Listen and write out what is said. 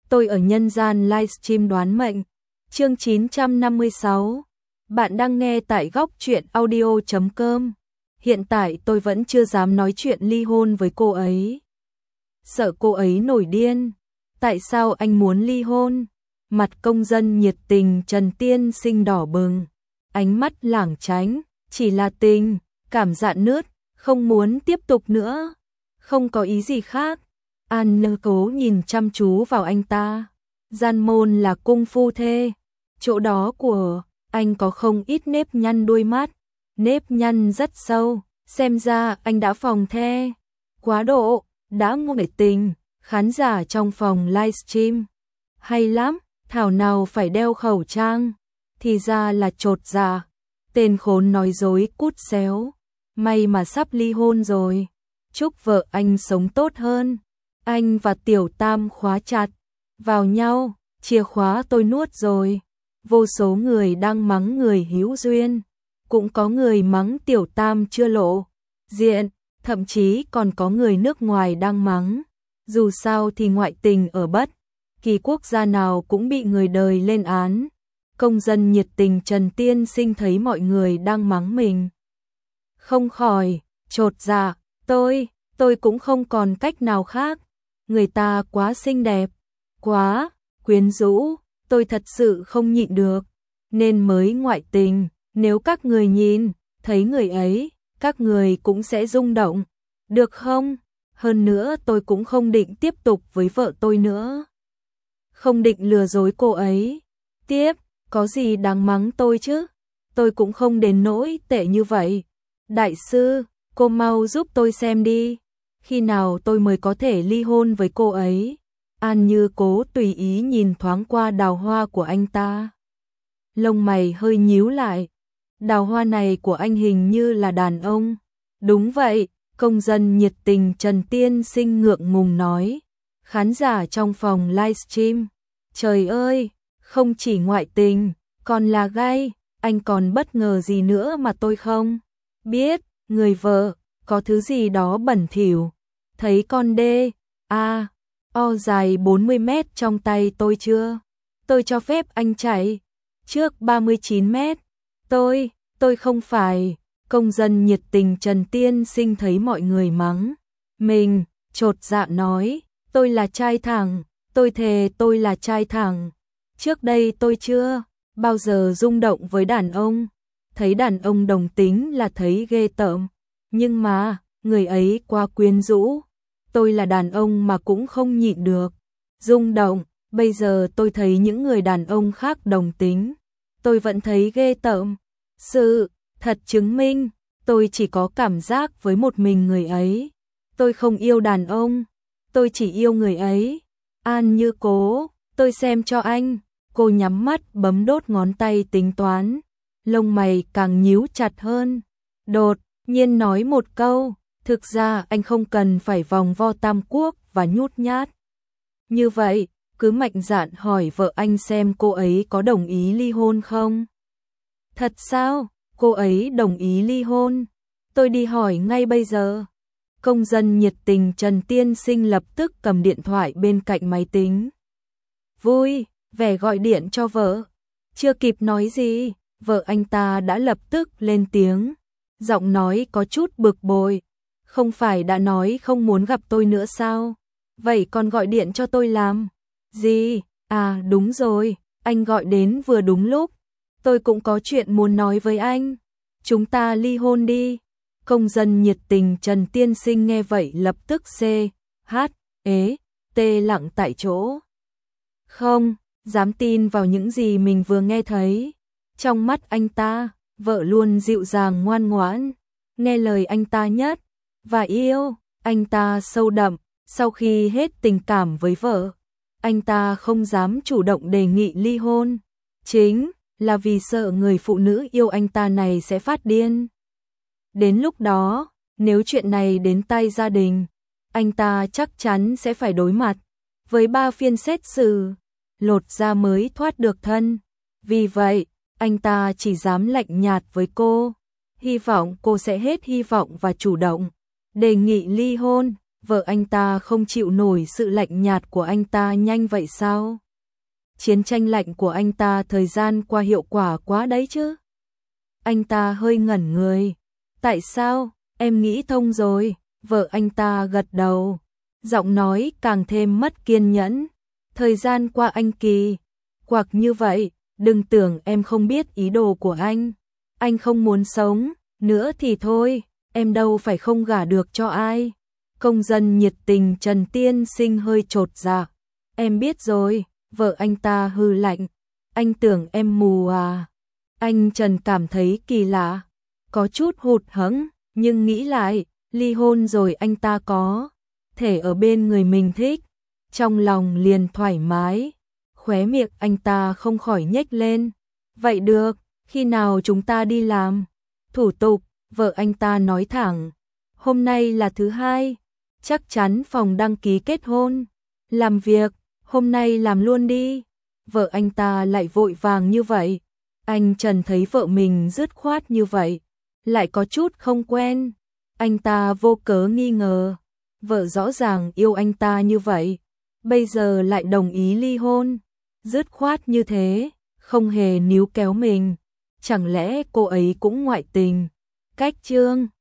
tôi ở nhân gian livestream đoán mệnh. Chương 956. Bạn đang nghe tại góc truyện audio.com. Hiện tại tôi vẫn chưa dám nói chuyện ly hôn với cô ấy. Sợ cô ấy nổi điên. Tại sao anh muốn ly hôn? Mặt công dân nhiệt tình Trần Tiên Sinh đỏ bừng, ánh mắt lảng tránh, chỉ là tình, cảm dạn nứt, không muốn tiếp tục nữa, không có ý gì khác. An Nơ Cố nhìn chăm chú vào anh ta. Gian môn là cung phu thê, chỗ đó của anh có không ít nếp nhăn đuôi mắt, nếp nhăn rất sâu, xem ra anh đã phòng the. Quá độ, đã ngụy tình, khán giả trong phòng livestream. Hay lắm, thảo nào phải đeo khẩu trang, thì ra là chột dạ. Tên khốn nói dối cút xéo, may mà sắp ly hôn rồi. Chúc vợ anh sống tốt hơn. Anh và Tiểu Tam khóa chặt vào nhau, chìa khóa tôi nuốt rồi. Vô số người đang mắng người hữu duyên, cũng có người mắng Tiểu Tam chưa lộ diện, thậm chí còn có người nước ngoài đang mắng. Dù sao thì ngoại tình ở bất kỳ quốc gia nào cũng bị người đời lên án. Công dân nhiệt tình Trần Tiên Sinh thấy mọi người đang mắng mình, không khỏi chột dạ. Tôi cũng không còn cách nào khác. Người ta quá xinh đẹp, quá quyến rũ, tôi thật sự không nhịn được, nên mới ngoại tình. Nếu các người nhìn thấy người ấy, các người cũng sẽ rung động, được không? Hơn nữa tôi cũng không định tiếp tục với vợ tôi nữa, không định lừa dối cô ấy tiếp. Có gì đáng mắng tôi chứ? Tôi cũng không đến nỗi tệ như vậy. Đại sư, cô mau giúp tôi xem đi, khi nào tôi mới có thể ly hôn với cô ấy? An Như Cố tùy ý nhìn thoáng qua đào hoa của anh ta, lông mày hơi nhíu lại. Đào hoa này của anh hình như là đàn ông. Đúng vậy, công dân nhiệt tình Trần Tiên Sinh ngượng ngùng nói. Khán giả trong phòng livestream, trời ơi, không chỉ ngoại tình, còn là gay, anh còn bất ngờ gì nữa mà tôi không biết. Người vợ, có thứ gì đó bẩn thỉu. Thấy con đê, o dài 40 mét trong tay tôi chưa? Tôi cho phép anh chạy trước 39 mét. Tôi không phải. Công dân nhiệt tình Trần Tiên Sinh thấy mọi người mắng mình, chột dạ nói, tôi là trai thẳng, tôi thề tôi là trai thẳng. Trước đây tôi chưa bao giờ rung động với đàn ông, thấy đàn ông đồng tính là thấy ghê tởm, nhưng mà người ấy quá quyến rũ, tôi là đàn ông mà cũng không nhịn được rung động. Bây giờ tôi thấy những người đàn ông khác đồng tính, tôi vẫn thấy ghê tởm. Sự thật chứng minh, tôi chỉ có cảm giác với một mình người ấy. Tôi không yêu đàn ông, tôi chỉ yêu người ấy. An Như Cố, tôi xem cho anh. Cô nhắm mắt bấm đốt ngón tay tính toán, lông mày càng nhíu chặt hơn. Đột nhiên nói một câu, thực ra anh không cần phải vòng vo tam quốc và nhút nhát như vậy, cứ mạnh dạn hỏi vợ anh xem cô ấy có đồng ý ly hôn không. Thật sao? Cô ấy đồng ý ly hôn? Tôi đi hỏi ngay bây giờ. Công dân nhiệt tình Trần Tiên Sinh lập tức cầm điện thoại bên cạnh máy tính, vui vẻ gọi điện cho vợ. Chưa kịp nói gì, vợ anh ta đã lập tức lên tiếng, giọng nói có chút bực bội. Không phải đã nói không muốn gặp tôi nữa sao? Vậy còn gọi điện cho tôi làm gì? À đúng rồi, anh gọi đến vừa đúng lúc. Tôi cũng có chuyện muốn nói với anh. Chúng ta ly hôn đi. Công dân nhiệt tình Trần Tiên Sinh nghe vậy lập tức tê lặng tại chỗ. Không dám tin vào những gì mình vừa nghe thấy. Trong mắt anh ta, vợ luôn dịu dàng ngoan ngoãn, nghe lời anh ta nhất và yêu anh ta sâu đậm. Sau khi hết tình cảm với vợ, anh ta không dám chủ động đề nghị ly hôn, chính là vì sợ người phụ nữ yêu anh ta này sẽ phát điên. Đến lúc đó, nếu chuyện này đến tay gia đình, anh ta chắc chắn sẽ phải đối mặt với 3 phiên xét xử, lột da mới thoát được thân. Vì vậy, anh ta chỉ dám lạnh nhạt với cô, hy vọng cô sẽ hết hy vọng và chủ động đề nghị ly hôn. Vợ anh ta không chịu nổi sự lạnh nhạt của anh ta nhanh vậy sao? Chiến tranh lạnh của anh ta thời gian qua hiệu quả quá đấy chứ. Anh ta hơi ngẩn người. Tại sao? Em nghĩ thông rồi. Vợ anh ta gật đầu. Giọng nói càng thêm mất kiên nhẫn. Thời gian qua anh kỳ quặc như vậy, đừng tưởng em không biết ý đồ của anh. Anh không muốn sống nữa thì thôi, em đâu phải không gả được cho ai. Công dân nhiệt tình Trần tiên sinh hơi chột dạ. Em biết rồi. Vợ anh ta hừ lạnh. Anh tưởng em mù à? Anh Trần cảm thấy kỳ lạ, có chút hụt hẫng, nhưng nghĩ lại, ly hôn rồi anh ta có thể ở bên người mình thích, trong lòng liền thoải mái, khóe miệng anh ta không khỏi nhếch lên. Vậy được, khi nào chúng ta đi làm thủ tục? Vợ anh ta nói thẳng. Hôm nay là thứ hai, chắc chắn phòng đăng ký kết hôn. Làm việc, hôm nay làm luôn đi. Vợ anh ta lại vội vàng như vậy. Anh Trần thấy vợ mình dứt khoát như vậy, lại có chút không quen. Anh ta vô cớ nghi ngờ, vợ rõ ràng yêu anh ta như vậy, bây giờ lại đồng ý ly hôn, dứt khoát như thế, không hề níu kéo mình. Chẳng lẽ cô ấy cũng ngoại tình? Cách chương